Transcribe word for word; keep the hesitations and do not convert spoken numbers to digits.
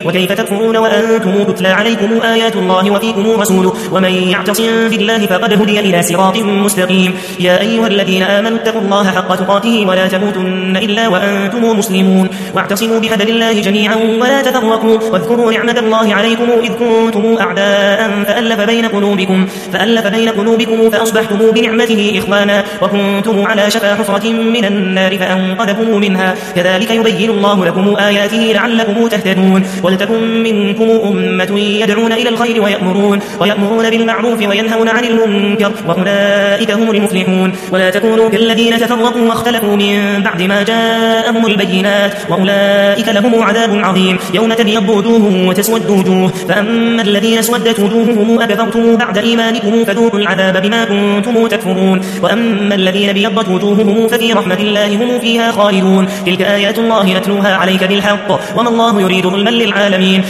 وكيف تكفرون وأنتم تتلى عليكم آيات الله وفيكم رسوله ومن يعتصم بالله فقد هدي إلى صراط مستقيم. يا أيها الذين آمنوا اتقوا الله حق تقاته ولا تموتن إلا وأنتم مسلمون واعتصموا بحبل الله جميعا ولا تفرقوا واذكروا نعمة الله عليكم إذ كنتم أعداء فألف بين قلوبكم فألف بين قلوبكم فأصبحتم بنعمته إخوانا وكنتم على شفا حفرة من النار فأنقذكم منها كذلك يبين الله لكم آياته لعلكم تهتدون. ولتكن منكم أمة يدعون إلى الخير ويأمرون, ويأمرون بالمعروف وينهون عن المنكر وأولئك هم المفلحون. ولا تكونوا كالذين تفرقوا واختلفوا من بعد ما جاءهم البينات وأولئك لهم عذاب عظيم. يوم تبيض وجوه وتسود وجوه فأما الذين اسودت وجوههم أكفرتم بعد إيمانكم فذوقوا العذاب بما كنتم تكفرون. وأما الذين ابيضت وجوههم ففي رحمة الله هم فيها خالدون. تلك آيات الله نتلوها عليك بالحق وما الله يريد ظلما للعالمين.